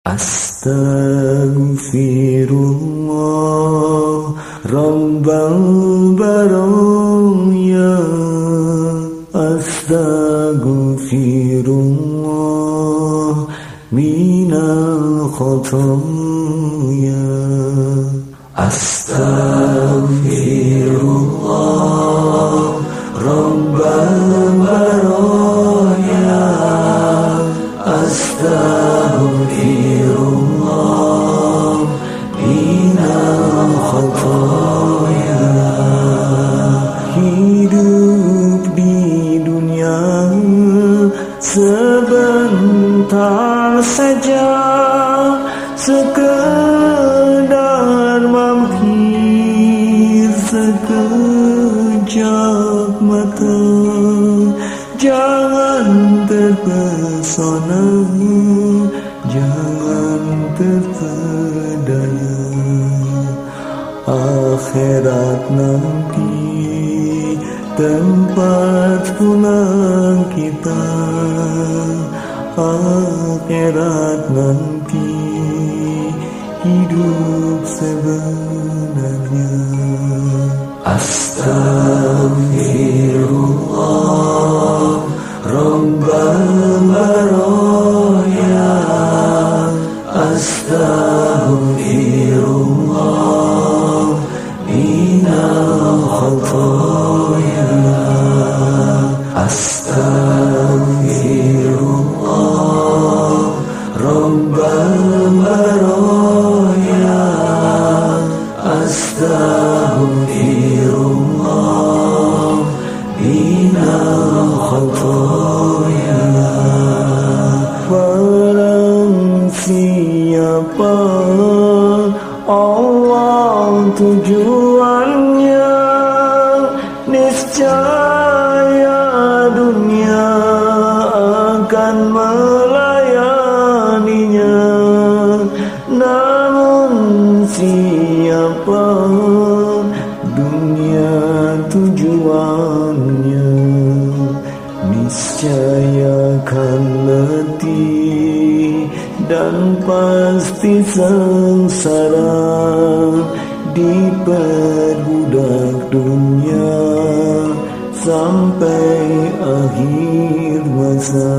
Astaghfirullah Rabbal baraya, Astaghfirullah minal khotoya. Astaghfirullah Rabbal baraya, Astaghfirullah minal khotoya. Hidup di dunia sebentar saja, sekedar mampir sekejap mata. Jangan terpesona, jangan terpedaya. Akhirat nanti tempat pulang kita. Akhirat nanti hidup sebenarnya. Astaghfirullah Rabbal baraya, Astaghfirullah minal khotoya. Astaghfirullah Rabbal baraya, Astaghfirullah minal khotoya. Barang siapa Allah tujuannya, niscaya dunia akan melayaninya. Namun siapa dunia tujuannya, niscaya akan letih dan pasti sengsara. Diperbudak dunia sampai akhir masa.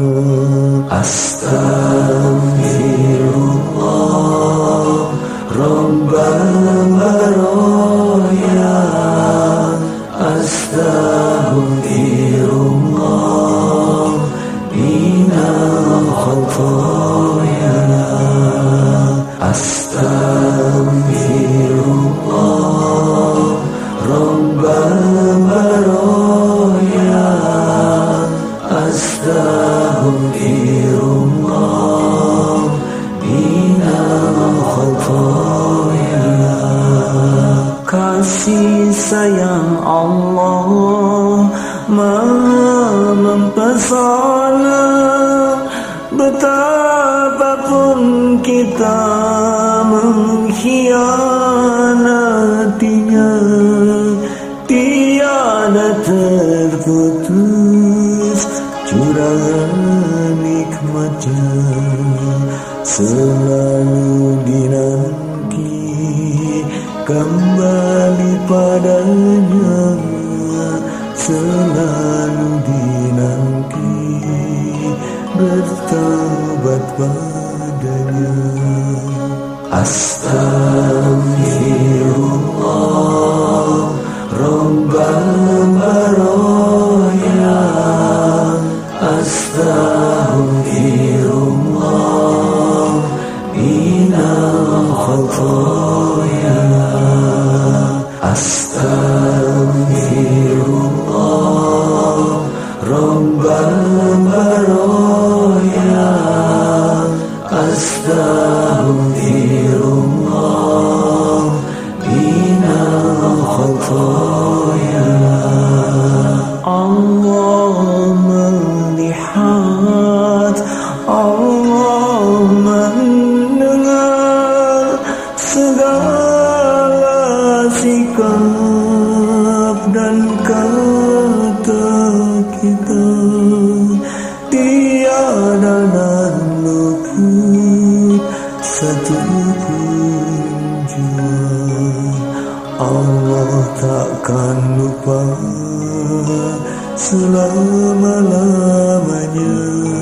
Astaghfirullah Rabbal baraya, Astaghfirullah minal khotoya. Astaghfirullah Rabbal baraya, Astaghfirullah minal khotoya. Kasih sayang Allah Maha mempesona, betapapun kita mengkhianatinya, tiada terputus curahan nikmatnya. Selalu dinanti kembali padanya, selalu dinanti bertaubat padanya. Astaghfirullah Rabbal baraya, Astaghfirullah minal khotoya. Astaghfirullah Rabbal baraya, Astaghfirullah minal khotoya. Allah melihat, Allah mendengar segala sikap dan kata kita. Tiada dan luput satupun jua Allah takkan lupa selama-lamanya.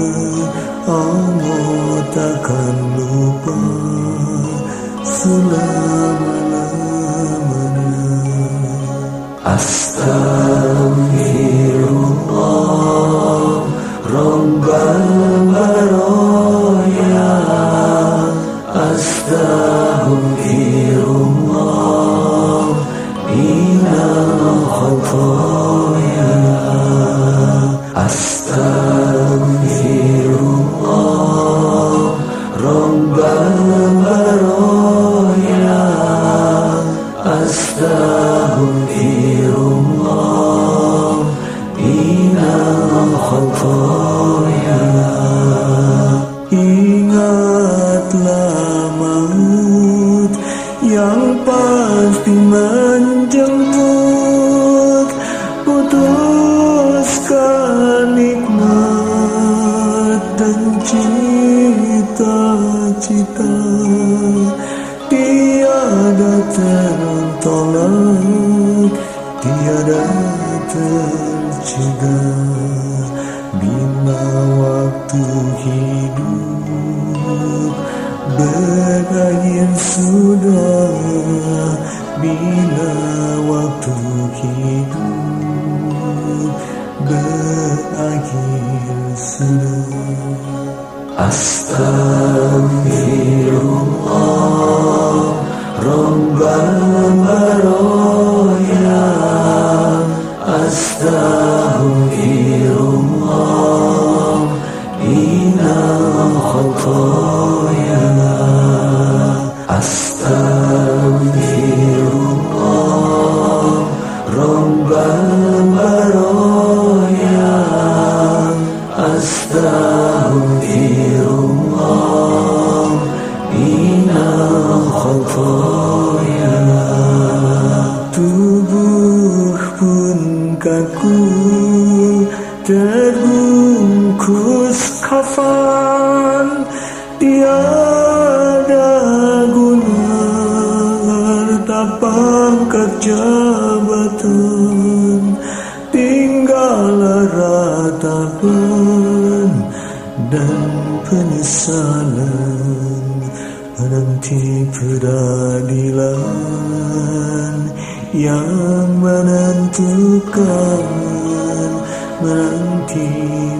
Allah takkan lupa selama-lamanya. Astaghfirullah Rabbal baraya. Astaghfirullah minal khataya. Astaghfirullah Rabbal baraya. Astaghfirullah minal khataya. Ingatlah maut yang pasti menjemput, putuskan nikmat dan cita-cita, tiada tertolak, tiada tercegah. Bila waktu hidup berakhir sudah, bila waktu hidup berakhir sudah. Astaghfirullah Rabbal baraya. Astaghfirullah minal khataya. Astaghfirullah Rabbal baraya. Astaghfirullah minal khataya. Tubuh pun kaku terbungkus kafan, tiada guna harta pangkat jabatan, tinggallah ratapan dan penyesalan, menanti peradilan yang menentukan, menanti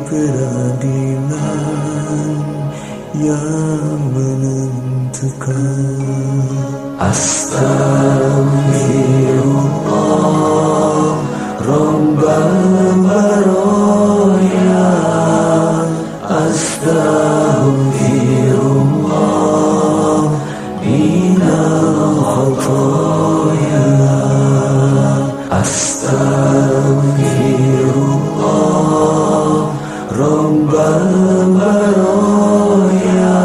peradilan yang menentukan. Astaghfirullah Rabbal baraya. Astaghfirullah minal khataya. Astaghfirullah Rabbal baraya.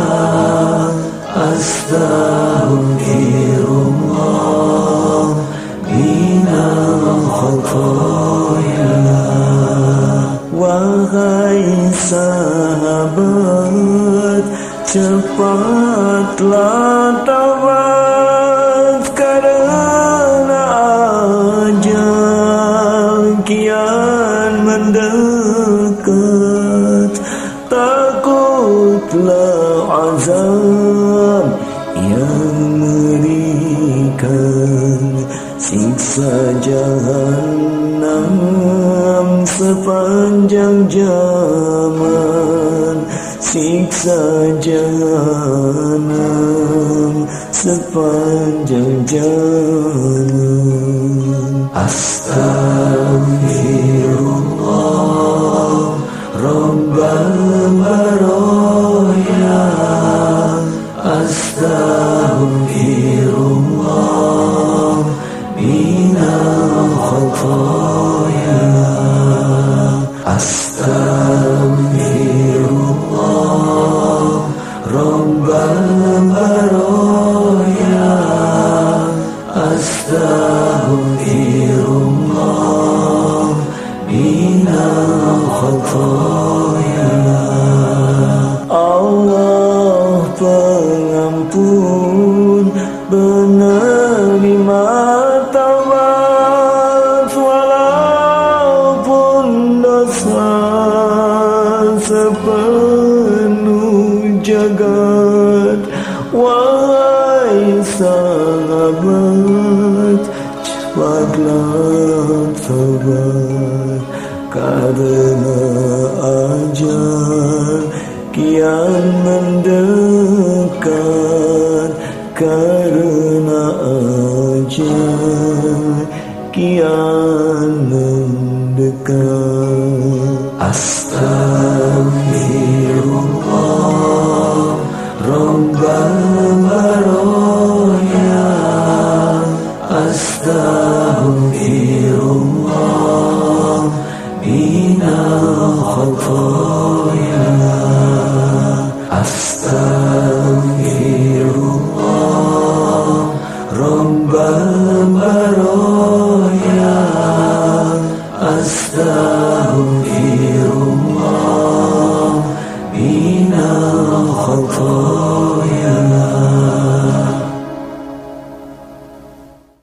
Astaghfirullah minal khataya. Wahai sahabat, cepatlah taubat, karena ajal kian mendekat. Takutlah azab yang mengerikan, siksa Jahannam sepanjang zaman, siksa Jahannam sepanjang zaman. Astaghfirullah Rabbal baraya. Astaghfirullah minal khataya. Astaghfirullah Rabbal baraya. Astaghfirullah minal khataya. Allah pengampun, penerima taubat, walaupun dosa sepenuh jagat. Wahai sahabat, cepatlah taubat, karena ajal kian mendekat, karena ajal kian mendekat. Astaghfirullah Rabbal